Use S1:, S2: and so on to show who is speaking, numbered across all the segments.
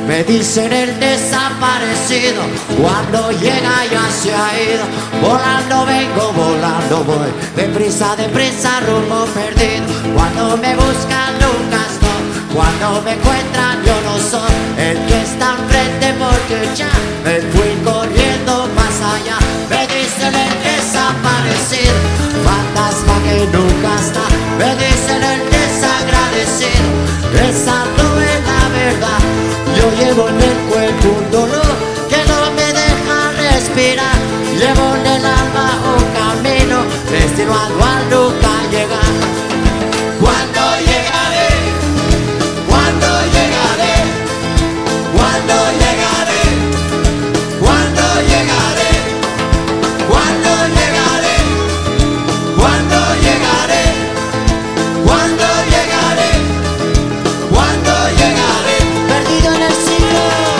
S1: Me dicen el desaparecido, cuando llega ya se ha ido. Volando vengo, volando voy, deprisa, deprisa, rumbo perdido. Cuando me buscan nunca estoy, cuando me encuentran yo no soy el que está enfrente, porque ya me fui corriendo más allá. Me dicen el desaparecido, fantasma que nunca está. Me dicen el desagradecido, esa no es la verdad. Yo llevo en el cuerpo un dolor que no me deja respirar. Llevo en el alma un camino destinado a nunca llegar. ¿Cuándo llegaré? ¿Cuándo llegaré? ¿Cuándo llegaré? ¿Cuándo llegaré? ¿Cuándo llegaré? ¿Cuándo llegaré? ¿Cuándo llegaré? ¿Cuándo llegaré? Perdido en el siglo.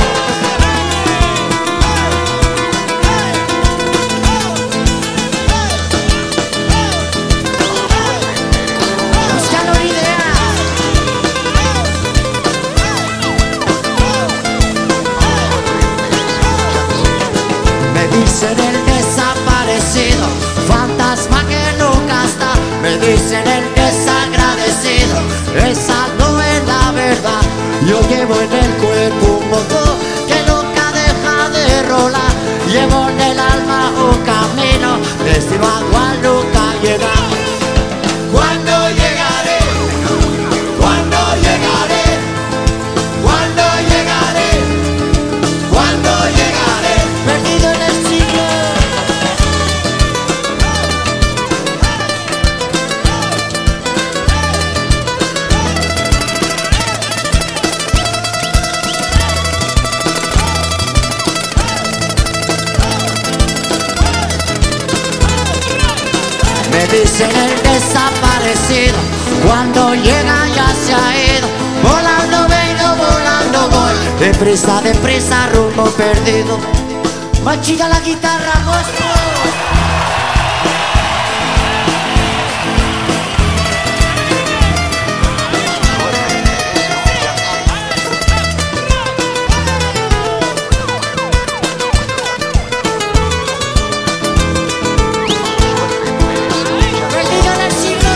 S1: Buscando una idea. Me dicen el desaparecido, fantasma que nunca está. Me dicen el desagradecido, esa no es la verdad. Yo llevo en el cuerpo un motor que nunca deja de rolar. Llevo en el alma un camino destinado a nunca llegar. ¿Cuándo llegaré? ¿Cuándo llegaré? ¿Cuándo llegaré? ¿Cuándo llegaré? Perdido en el siglo. Me dicen el desaparecido, cuando llega ya se ha ido. Volando vengo, volando voy, deprisa, deprisa, rumbo perdido. Machilla la guitarra, monstruo. Perdido en el siglo.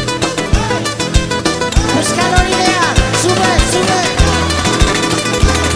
S1: Buscando una idea. Sube, sube.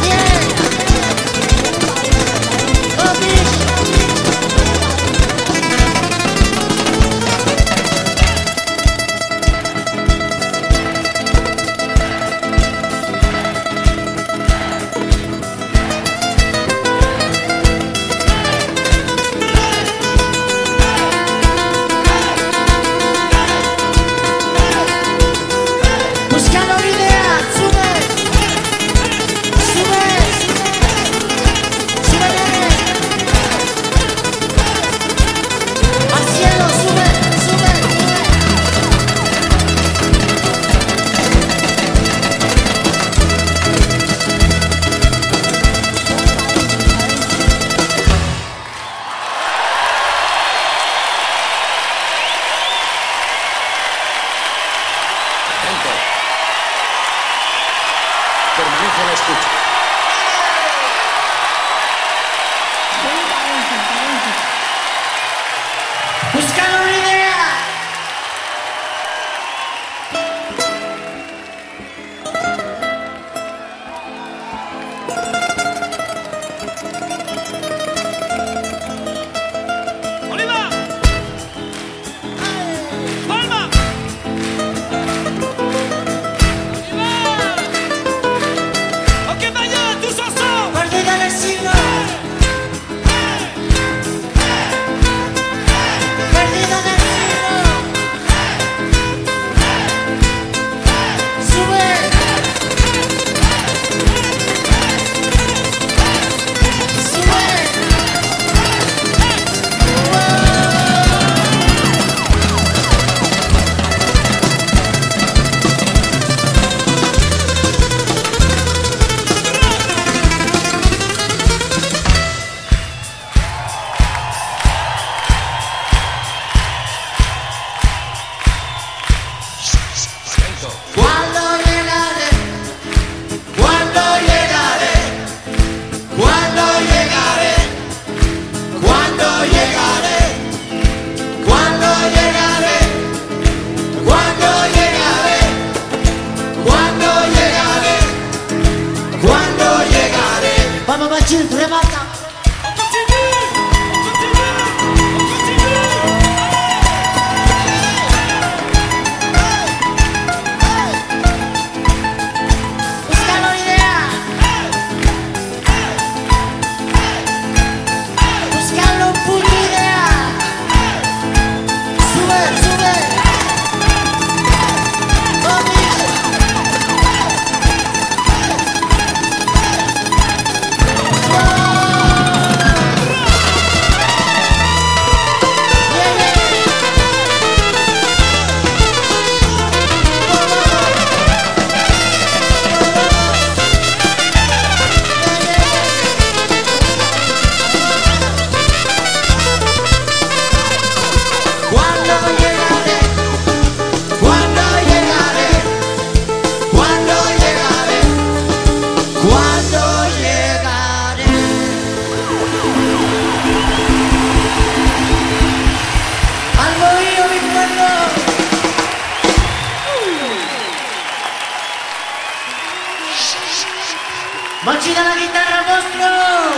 S1: Monchita la guitarra, monstruo.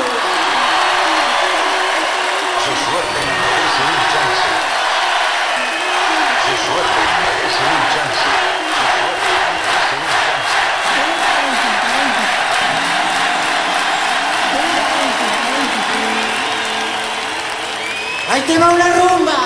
S2: Su suerte merece un chance. Su suerte merece un chance. Su suerte merece un chance.
S1: Ahí te va una rumba.